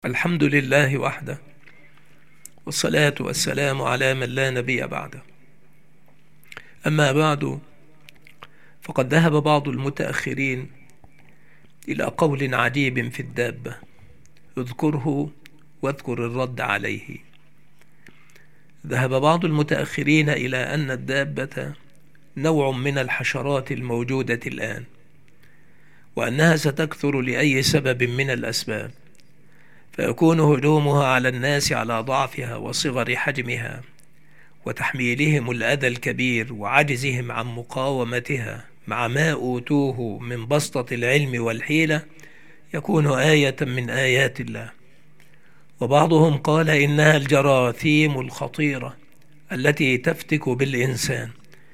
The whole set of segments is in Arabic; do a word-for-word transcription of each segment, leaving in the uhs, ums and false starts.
الحمد لله وحده، والصلاة والسلام على من لا نبي بعده. أما بعد، فقد ذهب بعض المتأخرين إلى قول عجيب في الدابة، اذكره واذكر الرد عليه. ذهب بعض المتأخرين إلى أن الدابة نوع من الحشرات الموجودة الآن، وأنها ستكثر لأي سبب من الأسباب، فيكون هجومها على الناس على ضعفها وصغر حجمها وتحميلهم الأذى الكبير وعجزهم عن مقاومتها مع ما أوتوه من بسطة العلم والحيلة، يكون آية من آيات الله. وبعضهم قال إنها الجراثيم الخطيرة التي تفتك بالإنسان،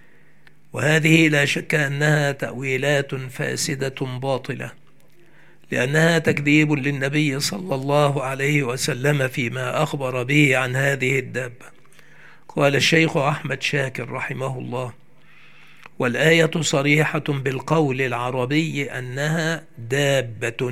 وهذه لا شك أنها تأويلات فاسدة باطلة، لأنها تكذيب للنبي صلى الله عليه وسلم فيما أخبر به عن هذه الدابة. قال الشيخ أحمد شاكر رحمه الله: والآية صريحة بالقول العربي أنها دابة،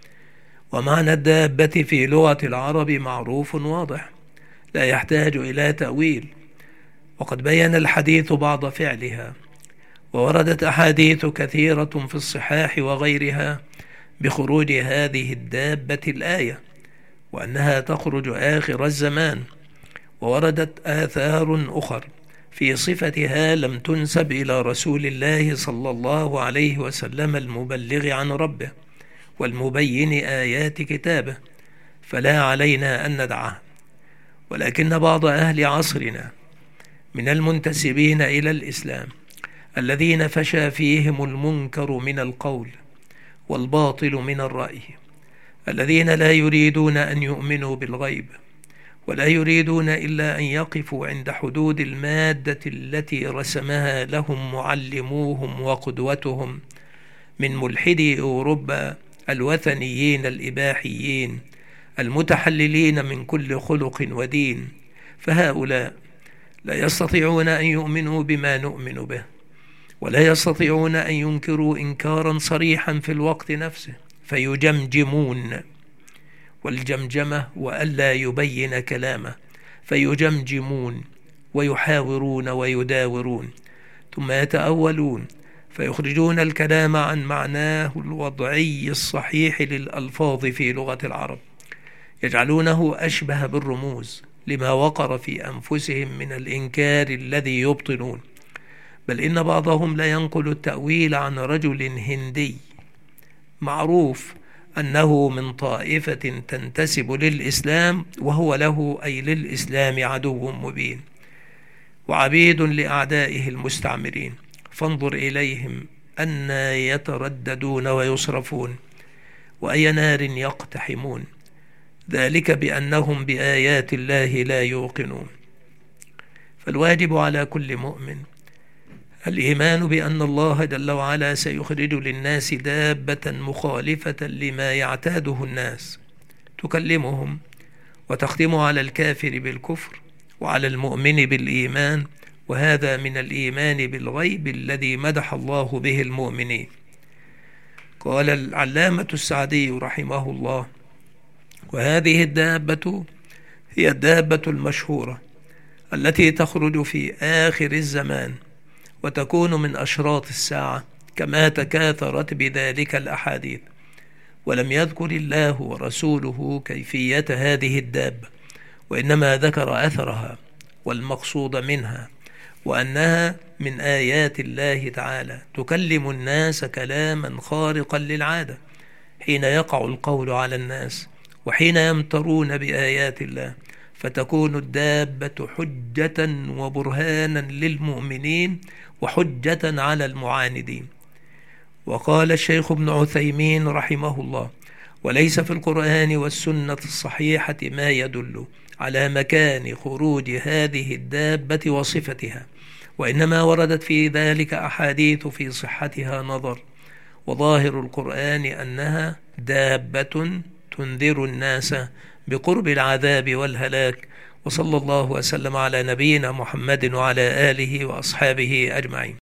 ومعنى الدابة في لغة العرب معروف واضح لا يحتاج إلى تأويل، وقد بين الحديث بعض فعلها، ووردت أحاديث كثيرة في الصحاح وغيرها بخروج هذه الدابة الآية، وأنها تخرج آخر الزمان. ووردت آثار أخر في صفتها لم تنسب إلى رسول الله صلى الله عليه وسلم المبلغ عن ربه والمبين آيات كتابه، فلا علينا أن ندعها. ولكن بعض أهل عصرنا من المنتسبين إلى الإسلام الذين فشى فيهم المنكر من القول والباطل من الرأي، الذين لا يريدون أن يؤمنوا بالغيب، ولا يريدون إلا أن يقفوا عند حدود المادة التي رسمها لهم معلموهم وقدوتهم من ملحدي أوروبا الوثنيين الإباحيين المتحللين من كل خلق ودين. فهؤلاء لا يستطيعون أن يؤمنوا بما نؤمن به، ولا يستطيعون أن ينكروا إنكارا صريحا في الوقت نفسه، فيجمجمون، والجمجمة وألا يبين كلامه، فيجمجمون ويحاورون ويداورون، ثم يتأولون فيخرجون الكلام عن معناه الوضعي الصحيح للألفاظ في لغة العرب، يجعلونه أشبه بالرموز لما وقر في أنفسهم من الإنكار الذي يبطنون. بل إن بعضهم لا ينقل التأويل عن رجل هندي معروف أنه من طائفة تنتسب للإسلام، وهو له أي للإسلام عدو مبين وعبيد لأعدائه المستعمرين، فانظر إليهم أن يترددون ويصرفون، وأي نار يقتحمون، ذلك بأنهم بآيات الله لا يوقنون. فالواجب على كل مؤمن الإيمان بأن الله جل وعلا سيخرج للناس دابة مخالفة لما يعتاده الناس، تكلمهم وتختم على الكافر بالكفر وعلى المؤمن بالإيمان، وهذا من الإيمان بالغيب الذي مدح الله به المؤمنين. قال العلامة السعدي رحمه الله: وهذه الدابة هي الدابة المشهورة التي تخرج في آخر الزمان، وتكون من أشراط الساعة كما تكاثرت بذلك الأحاديث. ولم يذكر الله ورسوله كيفية هذه الدابة، وإنما ذكر أثرها والمقصود منها، وأنها من آيات الله تعالى تكلم الناس كلاما خارقا للعادة حين يقع القول على الناس وحين يمترون بآيات الله، فتكون الدابة حجة وبرهانا للمؤمنين وحجة على المعاندين. وقال الشيخ ابن عثيمين رحمه الله: وليس في القرآن والسنة الصحيحة ما يدل على مكان خروج هذه الدابة وصفتها، وإنما وردت في ذلك أحاديث في صحتها نظر، وظاهر القرآن أنها دابة تنذر الناس بقرب العذاب والهلاك. وصلى الله وسلم على نبينا محمد وعلى آله وأصحابه أجمعين.